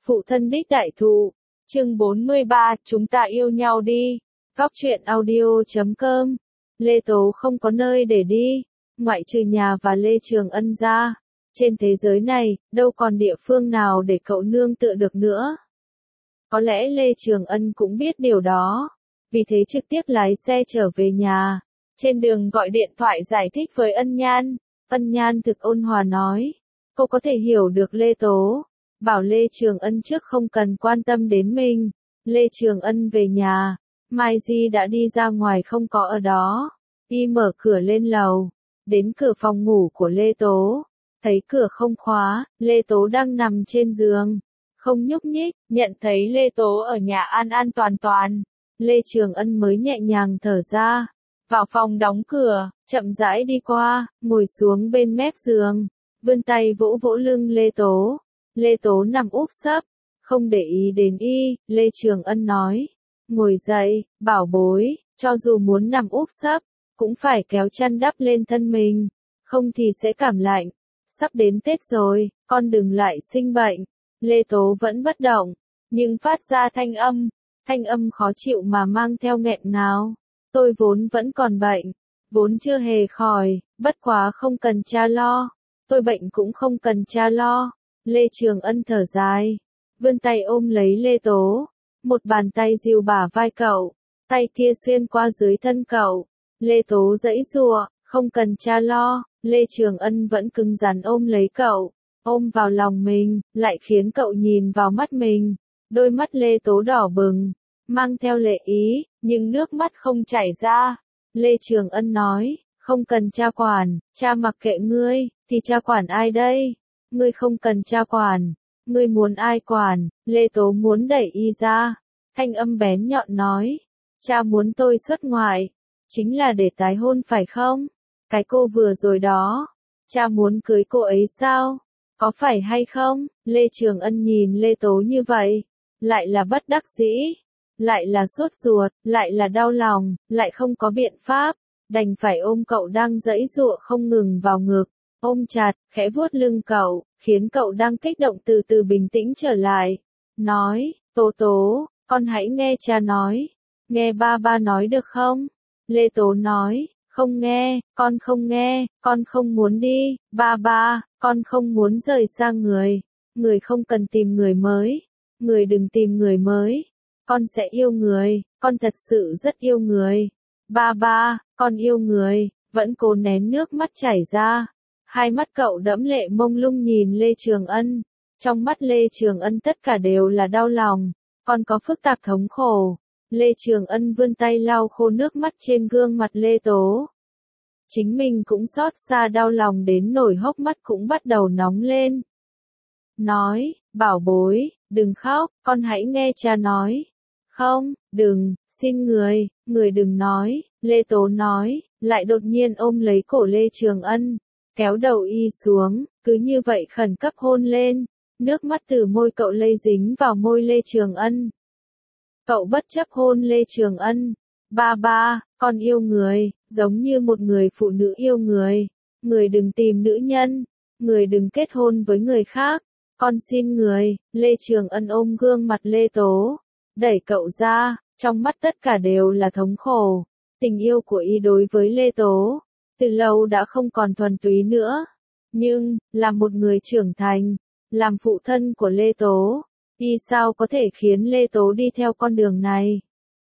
Phụ thân đích đại thụ. Chương 43, chúng ta yêu nhau đi. Góc truyện audio.com. Lê Tố không có nơi để đi, ngoại trừ nhà và Lê Trường Ân ra. Trên thế giới này, đâu còn địa phương nào để cậu nương tựa được nữa. Có lẽ Lê Trường Ân cũng biết điều đó, vì thế trực tiếp lái xe trở về nhà. Trên đường gọi điện thoại giải thích với Ân Nhan. Ân Nhan thực ôn hòa nói, cô có thể hiểu được Lê Tố, bảo Lê Trường Ân trước không cần quan tâm đến mình. Lê Trường Ân về nhà, Mai Di đã đi ra ngoài không có ở đó. Y mở cửa lên lầu, đến cửa phòng ngủ của Lê Tố, thấy cửa không khóa, Lê Tố đang nằm trên giường, không nhúc nhích, nhận thấy Lê Tố ở nhà an an toàn toàn. Lê Trường Ân mới nhẹ nhàng thở ra, vào phòng đóng cửa, chậm rãi đi qua, ngồi xuống bên mép giường, vươn tay vỗ vỗ lưng Lê Tố. Lê Tố nằm úp sấp, không để ý đến y. Lê Trường Ân nói, ngồi dậy, bảo bối, cho dù muốn nằm úp sấp, cũng phải kéo chăn đắp lên thân mình, không thì sẽ cảm lạnh. Sắp đến Tết rồi, con đừng lại sinh bệnh. Lê Tố vẫn bất động, nhưng phát ra thanh âm khó chịu mà mang theo nghẹn ngào. Tôi vốn vẫn còn bệnh, vốn chưa hề khỏi, bất quá không cần cha lo. Tôi bệnh cũng không cần cha lo. Lê Trường Ân thở dài, vươn tay ôm lấy Lê Tố, một bàn tay dìu bả vai cậu, tay kia xuyên qua dưới thân cậu. Lê Tố giãy giụa, không cần cha lo. Lê Trường Ân vẫn cứng rắn ôm lấy cậu, ôm vào lòng mình, lại khiến cậu nhìn vào mắt mình. Đôi mắt Lê Tố đỏ bừng, mang theo lệ ý, nhưng nước mắt không chảy ra. Lê Trường Ân nói, không cần cha quản, cha mặc kệ ngươi, thì cha quản ai đây? Ngươi không cần cha quản, ngươi muốn ai quản? Lê Tố muốn đẩy y ra, thanh âm bén nhọn nói, cha muốn tôi xuất ngoại, chính là để tái hôn phải không? Cái cô vừa rồi đó, cha muốn cưới cô ấy sao? Có phải hay không? Lê Trường Ân nhìn Lê Tố như vậy, lại là bất đắc dĩ, lại là sốt ruột, lại là đau lòng, lại không có biện pháp, đành phải ôm cậu đang giãy giụa không ngừng vào ngực, ôm chặt, khẽ vuốt lưng cậu, khiến cậu đang kích động từ từ bình tĩnh trở lại. Nói, Tố Tố, con hãy nghe cha nói, nghe ba nói được không? Lê Tố nói, không nghe, con không muốn đi, ba, con không muốn rời xa người không cần tìm người mới, người đừng tìm người mới, con sẽ yêu người, con thật sự rất yêu người, ba, con yêu người. Vẫn cố nén nước mắt chảy ra, hai mắt cậu đẫm lệ mông lung nhìn Lê Trường Ân, trong mắt Lê Trường Ân tất cả đều là đau lòng, còn có phức tạp thống khổ. Lê Trường Ân vươn tay lau khô nước mắt trên gương mặt Lê Tố. Chính mình cũng xót xa đau lòng đến nổi hốc mắt cũng bắt đầu nóng lên. Nói, bảo bối, đừng khóc, con hãy nghe cha nói. Không, đừng, xin người đừng nói. Lê Tố nói, lại đột nhiên ôm lấy cổ Lê Trường Ân, kéo đầu y xuống, cứ như vậy khẩn cấp hôn lên. Nước mắt từ môi cậu lây dính vào môi Lê Trường Ân. Cậu bất chấp hôn Lê Trường Ân. Ba, con yêu người, giống như một người phụ nữ yêu người đừng tìm nữ nhân, người đừng kết hôn với người khác, con xin người. Lê Trường Ân ôm gương mặt Lê Tố, đẩy cậu ra, trong mắt tất cả đều là thống khổ. Tình yêu của y đối với Lê Tố, từ lâu đã không còn thuần túy nữa, nhưng, là một người trưởng thành, làm phụ thân của Lê Tố, y sao có thể khiến Lê Tố đi theo con đường này?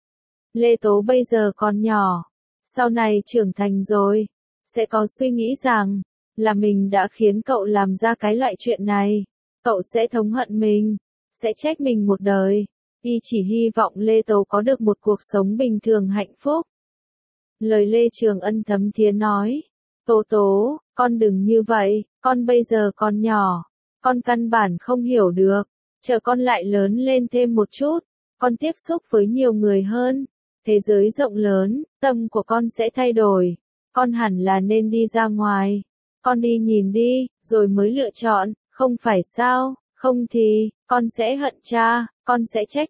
Lê Tố bây giờ còn nhỏ, sau này trưởng thành rồi, sẽ có suy nghĩ rằng, là mình đã khiến cậu làm ra cái loại chuyện này, cậu sẽ thống hận mình, sẽ trách mình một đời. Y chỉ hy vọng Lê Tố có được một cuộc sống bình thường hạnh phúc. Lời Lê Trường Ân thấm thía nói, Tố, con đừng như vậy, con bây giờ còn nhỏ, con căn bản không hiểu được, chờ con lại lớn lên thêm một chút, con tiếp xúc với nhiều người hơn, thế giới rộng lớn, tâm của con sẽ thay đổi, con hẳn là nên đi ra ngoài, con đi nhìn đi, rồi mới lựa chọn, không phải sao? Không thì, con sẽ hận cha, con sẽ trách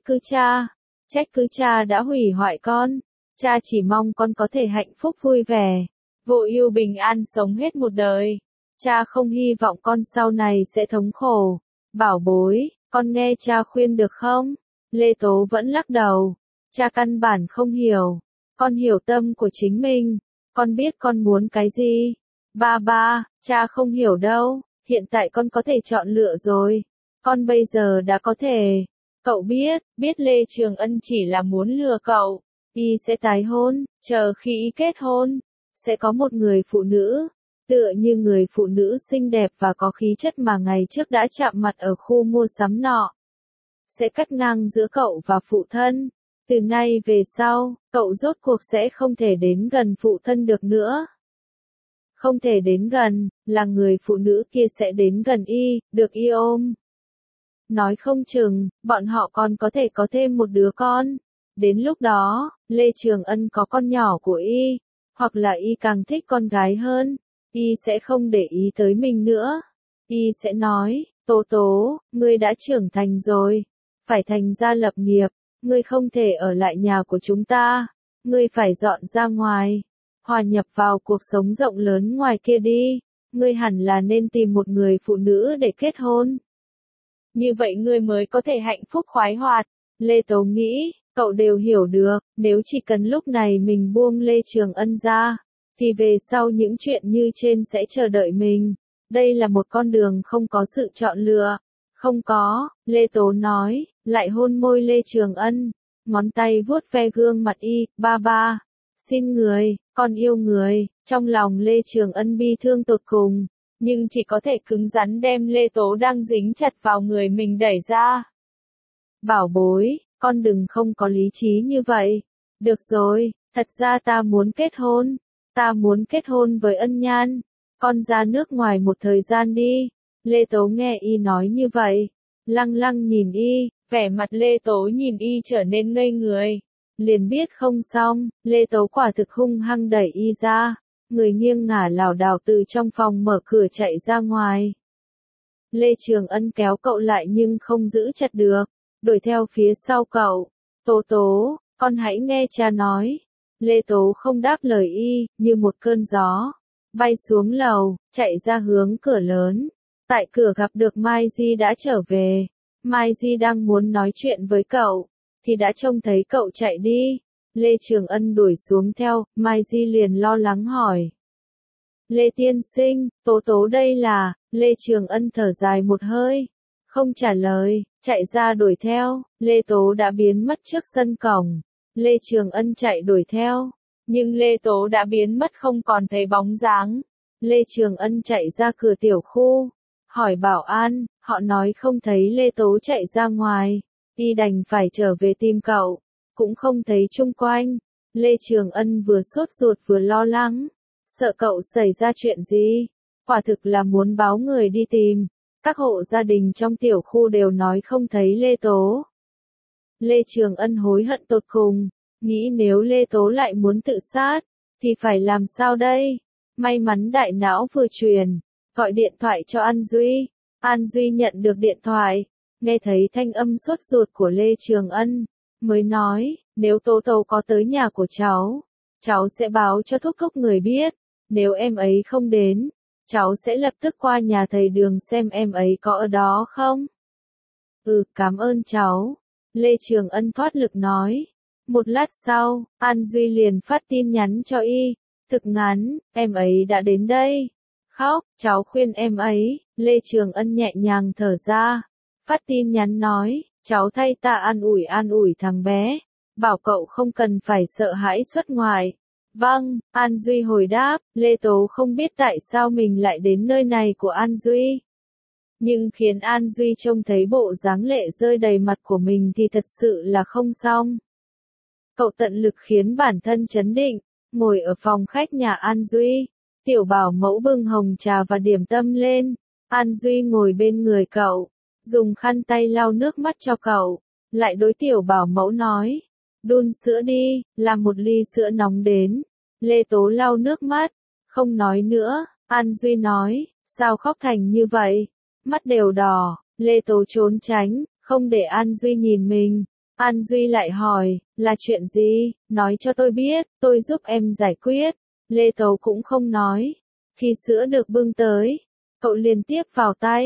cứ cha đã hủy hoại con. Cha chỉ mong con có thể hạnh phúc vui vẻ, vô ưu bình an sống hết một đời. Cha không hy vọng con sau này sẽ thống khổ. Bảo bối, con nghe cha khuyên được không? Lê Tố vẫn lắc đầu. Cha căn bản không hiểu. Con hiểu tâm của chính mình. Con biết con muốn cái gì. Ba ba, cha không hiểu đâu. Hiện tại con có thể chọn lựa rồi. Con bây giờ đã có thể. Cậu biết Lê Trường Ân chỉ là muốn lừa cậu. Y sẽ tái hôn, chờ khi y kết hôn, sẽ có một người phụ nữ, tựa như người phụ nữ xinh đẹp và có khí chất mà ngày trước đã chạm mặt ở khu mua sắm nọ. Sẽ cắt ngang giữa cậu và phụ thân. Từ nay về sau, cậu rốt cuộc sẽ không thể đến gần phụ thân được nữa. Không thể đến gần, là người phụ nữ kia sẽ đến gần y, được y ôm. Nói không chừng, bọn họ còn có thể có thêm một đứa con. Đến lúc đó, Lê Trường Ân có con nhỏ của y, hoặc là y càng thích con gái hơn, y sẽ không để ý tới mình nữa. Y sẽ nói, Tố Tố, ngươi đã trưởng thành rồi, phải thành gia lập nghiệp, ngươi không thể ở lại nhà của chúng ta, ngươi phải dọn ra ngoài, hòa nhập vào cuộc sống rộng lớn ngoài kia đi, ngươi hẳn là nên tìm một người phụ nữ để kết hôn. Như vậy ngươi mới có thể hạnh phúc khoái hoạt. Lê Tố nghĩ, cậu đều hiểu được, nếu chỉ cần lúc này mình buông Lê Trường Ân ra, thì về sau những chuyện như trên sẽ chờ đợi mình. Đây là một con đường không có sự chọn lựa. Không có, Lê Tố nói, lại hôn môi Lê Trường Ân, ngón tay vuốt ve gương mặt y, ba ba, xin người, con yêu người, trong lòng Lê Trường Ân bi thương tột cùng, nhưng chỉ có thể cứng rắn đem Lê Tố đang dính chặt vào người mình đẩy ra. Bảo bối, con đừng không có lý trí như vậy. Được rồi, thật ra ta muốn kết hôn. Ta muốn kết hôn với Ân Nhan. Con ra nước ngoài một thời gian đi. Lê Tố nghe y nói như vậy. Lăng lăng nhìn y, vẻ mặt Lê Tố nhìn y trở nên ngây người. Liền biết không xong, Lê Tố quả thực hung hăng đẩy y ra. Người nghiêng ngả lảo đảo từ trong phòng mở cửa chạy ra ngoài. Lê Trường Ân kéo cậu lại nhưng không giữ chặt được. Đuổi theo phía sau cậu. Tố Tố, con hãy nghe cha nói. Lê Tố không đáp lời y, như một cơn gió. Bay xuống lầu, chạy ra hướng cửa lớn. Tại cửa gặp được Mai Di đã trở về. Mai Di đang muốn nói chuyện với cậu, thì đã trông thấy cậu chạy đi. Lê Trường Ân đuổi xuống theo, Mai Di liền lo lắng hỏi. Lê tiên sinh, Tố Tố đây là, Lê Trường Ân thở dài một hơi. Không trả lời, chạy ra đuổi theo, Lê Tố đã biến mất trước sân cổng. Lê Trường Ân chạy đuổi theo, nhưng Lê Tố đã biến mất không còn thấy bóng dáng. Lê Trường Ân chạy ra cửa tiểu khu, hỏi bảo an, họ nói không thấy Lê Tố chạy ra ngoài, y đành phải trở về tìm cậu, cũng không thấy chung quanh. Lê Trường Ân vừa sốt ruột vừa lo lắng, sợ cậu xảy ra chuyện gì, quả thực là muốn báo người đi tìm. Các hộ gia đình trong tiểu khu đều nói không thấy Lê Tố. Lê Trường Ân hối hận tột cùng, nghĩ nếu Lê Tố lại muốn tự sát, thì phải làm sao đây? May mắn đại não vừa truyền, gọi điện thoại cho An Duy. An Duy nhận được điện thoại, nghe thấy thanh âm sốt ruột của Lê Trường Ân, mới nói, nếu Tố Tố có tới nhà của cháu sẽ báo cho thúc thúc người biết, nếu em ấy không đến, cháu sẽ lập tức qua nhà thầy Đường xem em ấy có ở đó không. Cảm ơn cháu. Lê Trường Ân thoát lực nói. Một lát sau, An Duy liền phát tin nhắn cho y. Thực ngắn, em ấy đã đến đây. Khóc, cháu khuyên em ấy. Lê Trường Ân nhẹ nhàng thở ra. Phát tin nhắn nói, cháu thay ta an ủi thằng bé. Bảo cậu không cần phải sợ hãi xuất ngoại. Vâng, An Duy hồi đáp, Lê Tố không biết tại sao mình lại đến nơi này của An Duy. Nhưng khiến An Duy trông thấy bộ dáng lệ rơi đầy mặt của mình thì thật sự là không xong. Cậu tận lực khiến bản thân trấn định, ngồi ở phòng khách nhà An Duy. Tiểu bảo mẫu bưng hồng trà và điểm tâm lên. An Duy ngồi bên người cậu, dùng khăn tay lau nước mắt cho cậu. Lại đối tiểu bảo mẫu nói, đun sữa đi, làm một ly sữa nóng đến. Lê Tố lau nước mắt, không nói nữa. An Duy nói, sao khóc thành như vậy? Mắt đều đỏ. Lê Tố trốn tránh, không để An Duy nhìn mình. An Duy lại hỏi, là chuyện gì? Nói cho tôi biết, tôi giúp em giải quyết. Lê Tố cũng không nói. Khi sữa được bưng tới, cậu liền tiếp vào tay.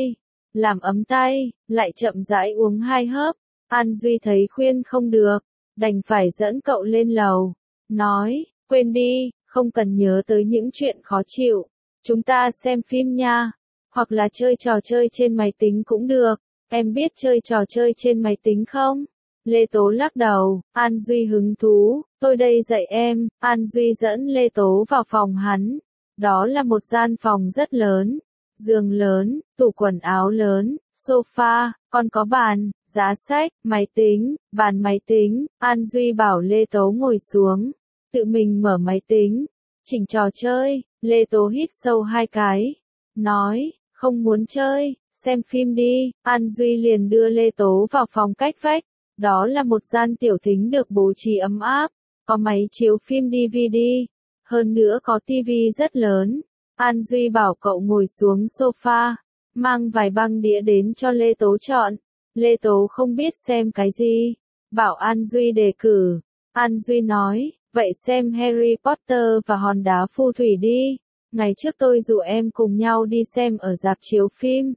làm ấm tay, lại chậm rãi uống 2 hớp. An Duy thấy khuyên không được, đành phải dẫn cậu lên lầu, nói, quên đi, không cần nhớ tới những chuyện khó chịu, chúng ta xem phim nha, hoặc là chơi trò chơi trên máy tính cũng được, em biết chơi trò chơi trên máy tính không? Lê Tố lắc đầu, An Duy hứng thú, tôi đây dạy em. An Duy dẫn Lê Tố vào phòng hắn, đó là một gian phòng rất lớn, giường lớn, tủ quần áo lớn, sofa, còn có bàn, giá sách, máy tính, bàn máy tính. An Duy bảo Lê Tố ngồi xuống, tự mình mở máy tính, chỉnh trò chơi. Lê Tố hít sâu 2 cái, nói, không muốn chơi, xem phim đi. An Duy liền đưa Lê Tố vào phòng cách vách, đó là một gian tiểu thính được bố trí ấm áp, có máy chiếu phim DVD, hơn nữa có tivi rất lớn. An Duy bảo cậu ngồi xuống sofa, mang vài băng đĩa đến cho Lê Tố chọn. Lê Tố không biết xem cái gì, bảo An Duy đề cử. An Duy nói, vậy xem Harry Potter và hòn đá phù thủy đi. Ngày trước tôi rủ em cùng nhau đi xem ở rạp chiếu phim,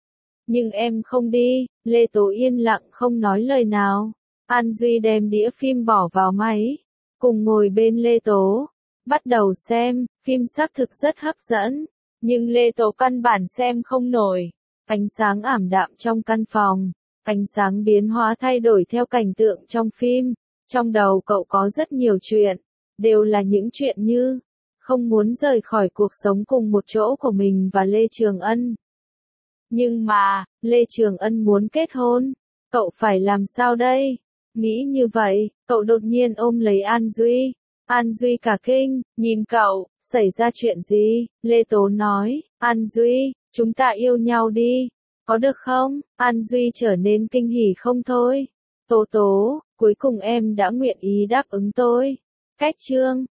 nhưng em không đi. Lê Tố yên lặng không nói lời nào. An Duy đem đĩa phim bỏ vào máy, cùng ngồi bên Lê Tố, bắt đầu xem. Phim xác thực rất hấp dẫn, nhưng Lê Tố căn bản xem không nổi. Ánh sáng ảm đạm trong căn phòng, ánh sáng biến hóa thay đổi theo cảnh tượng trong phim. Trong đầu cậu có rất nhiều chuyện, đều là những chuyện như không muốn rời khỏi cuộc sống cùng một chỗ của mình và Lê Trường Ân. Nhưng mà, Lê Trường Ân muốn kết hôn, cậu phải làm sao đây? Nghĩ như vậy, cậu đột nhiên ôm lấy An Duy. An Duy cả kinh, nhìn cậu, xảy ra chuyện gì? Lê Tố nói, An Duy, chúng ta yêu nhau đi, có được không? An Duy trở nên kinh hỉ không thôi. Tố Tố, cuối cùng em đã nguyện ý đáp ứng tôi. Cách chương